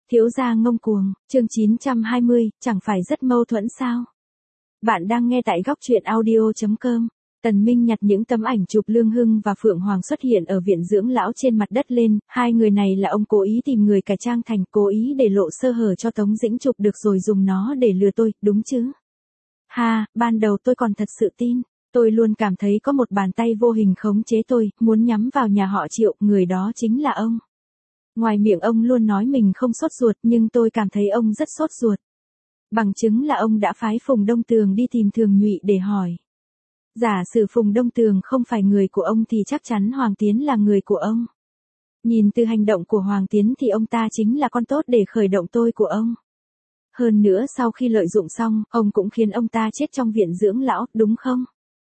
Thiếu gia ngông cuồng, chương 920, chẳng phải rất mâu thuẫn sao? Bạn đang nghe tại góc truyện audio.com. Tần Minh nhặt những tấm ảnh chụp Lương Hưng và Phượng Hoàng xuất hiện ở viện dưỡng lão trên mặt đất lên, hai người này là ông cố ý tìm người cải trang thành, cố ý để lộ sơ hở cho Tống Dĩnh chụp được rồi dùng nó để lừa tôi, đúng chứ? Ha, ban đầu tôi còn thật sự tin. Tôi luôn cảm thấy có một bàn tay vô hình khống chế tôi, muốn nhắm vào nhà họ Triệu, người đó chính là ông. Ngoài miệng ông luôn nói mình không sốt ruột nhưng tôi cảm thấy ông rất sốt ruột. Bằng chứng là ông đã phái Phùng Đông Tường đi tìm Thường Nhụy để hỏi. Giả sử Phùng Đông Tường không phải người của ông thì chắc chắn Hoàng Tiến là người của ông. Nhìn từ hành động của Hoàng Tiến thì ông ta chính là con tốt để khởi động tôi của ông. Hơn nữa sau khi lợi dụng xong, ông cũng khiến ông ta chết trong viện dưỡng lão, đúng không?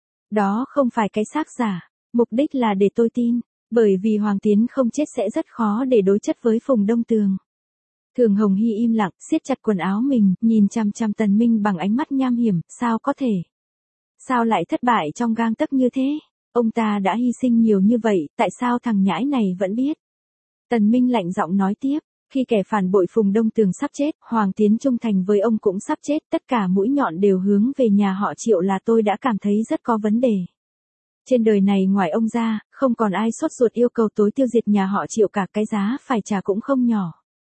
Đó không phải cái xác giả, mục đích là để tôi tin. Bởi vì Hoàng Tiến không chết sẽ rất khó để đối chất với Phùng Đông Tường. Thường Hồng Hy im lặng, siết chặt quần áo mình, nhìn chằm chằm Tần Minh bằng ánh mắt nham hiểm, sao có thể? Sao lại thất bại trong gang tấc như thế? Ông ta đã hy sinh nhiều như vậy, tại sao thằng nhãi này vẫn biết? Tần Minh lạnh giọng nói tiếp, khi kẻ phản bội Phùng Đông Tường sắp chết, Hoàng Tiến trung thành với ông cũng sắp chết, tất cả mũi nhọn đều hướng về nhà họ Triệu là tôi đã cảm thấy rất có vấn đề. Trên đời này ngoài ông ra, không còn ai sốt ruột yêu cầu tối tiêu diệt nhà họ Triệu cả, cái giá phải trả cũng không nhỏ.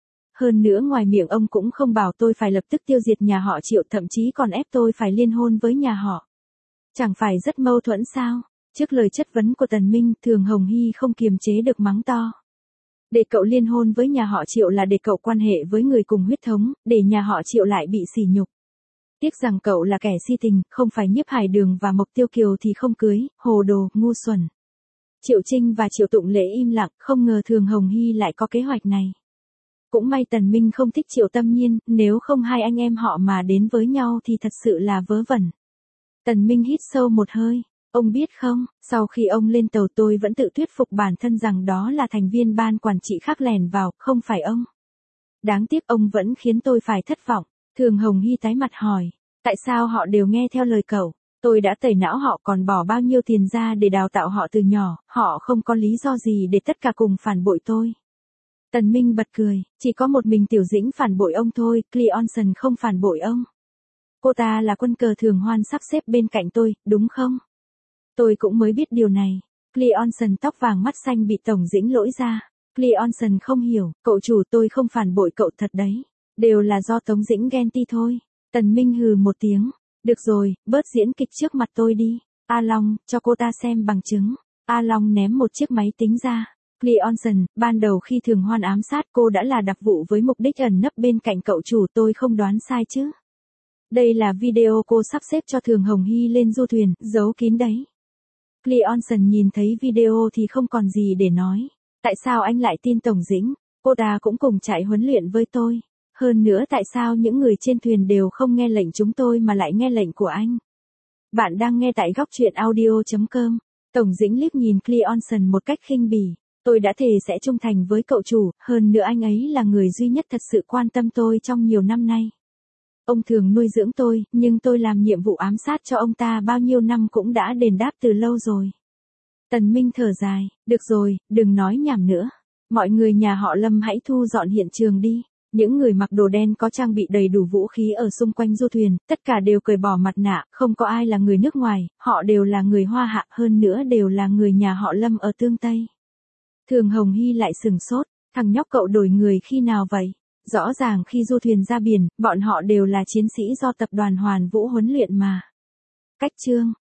Hơn nữa ngoài miệng ông cũng không bảo tôi phải lập tức tiêu diệt nhà họ Triệu, thậm chí còn ép tôi phải liên hôn với nhà họ. Chẳng phải rất mâu thuẫn sao? Trước lời chất vấn của Tần Minh, Thường Hồng Hy không kiềm chế được mắng to. Để cậu liên hôn với nhà họ Triệu là để cậu quan hệ với người cùng huyết thống, để nhà họ Triệu lại bị sỉ nhục. Tiếc rằng cậu là kẻ si tình, không phải Nhiếp Hải Đường và Mộc Tiêu Kiều thì không cưới, hồ đồ, ngu xuẩn. Triệu Trinh và Triệu Tụng Lễ im lặng, không ngờ Thường Hồng Hy lại có kế hoạch này. Cũng may Tần Minh không thích Triệu Tâm Nhiên, nếu không hai anh em họ mà đến với nhau thì thật sự là vớ vẩn. Tần Minh hít sâu một hơi, ông biết không, sau khi ông lên tàu tôi vẫn tự thuyết phục bản thân rằng đó là thành viên ban quản trị khác lèn vào, không phải ông. Đáng tiếc ông vẫn khiến tôi phải thất vọng. Thường Hồng Hy tái mặt hỏi, tại sao họ đều nghe theo lời cậu? Tôi đã tẩy não họ, còn bỏ bao nhiêu tiền ra để đào tạo họ từ nhỏ, họ không có lý do gì để tất cả cùng phản bội tôi. Tần Minh bật cười, chỉ có một mình Tiểu Dĩnh phản bội ông thôi, Cleonson không phản bội ông. Cô ta là quân cờ Thường Hoan sắp xếp bên cạnh tôi, đúng không? Tôi cũng mới biết điều này. Cleonson tóc vàng mắt xanh bị Tổng Dĩnh lỗi ra. Cleonson không hiểu, cậu chủ, tôi không phản bội cậu thật đấy. Đều là do Tống Dĩnh ghen ti thôi. Tần Minh hừ một tiếng. Được rồi, bớt diễn kịch trước mặt tôi đi. A Long, cho cô ta xem bằng chứng. A Long ném một chiếc máy tính ra. Cleonson, ban đầu khi Thường Hoan ám sát cô đã là đặc vụ với mục đích ẩn nấp bên cạnh cậu chủ, tôi không đoán sai chứ. Đây là video cô sắp xếp cho Thường Hồng Hy lên du thuyền, giấu kín đấy. Cleonson nhìn thấy video thì không còn gì để nói. Tại sao anh lại tin Tổng Dĩnh? Cô ta cũng cùng chạy huấn luyện với tôi. Hơn nữa tại sao những người trên thuyền đều không nghe lệnh chúng tôi mà lại nghe lệnh của anh? Bạn đang nghe tại góc truyện audio.com. Tổng Dĩnh liếc nhìn Cleonson một cách khinh bỉ. Tôi đã thề sẽ trung thành với cậu chủ, hơn nữa anh ấy là người duy nhất thật sự quan tâm tôi trong nhiều năm nay. Ông thường nuôi dưỡng tôi, nhưng tôi làm nhiệm vụ ám sát cho ông ta bao nhiêu năm cũng đã đền đáp từ lâu rồi. Tần Minh thở dài, được rồi, đừng nói nhảm nữa. Mọi người nhà họ Lâm hãy thu dọn hiện trường đi. Những người mặc đồ đen có trang bị đầy đủ vũ khí ở xung quanh du thuyền, tất cả đều cởi bỏ mặt nạ, không có ai là người nước ngoài, họ đều là người Hoa Hạ, hơn nữa đều là người nhà họ Lâm ở Tương Tây. Thường Hồng Hy lại sừng sốt, thằng nhóc cậu đổi người khi nào vậy? Rõ ràng khi du thuyền ra biển, bọn họ đều là chiến sĩ do tập đoàn Hoàn Vũ huấn luyện mà. Cách chương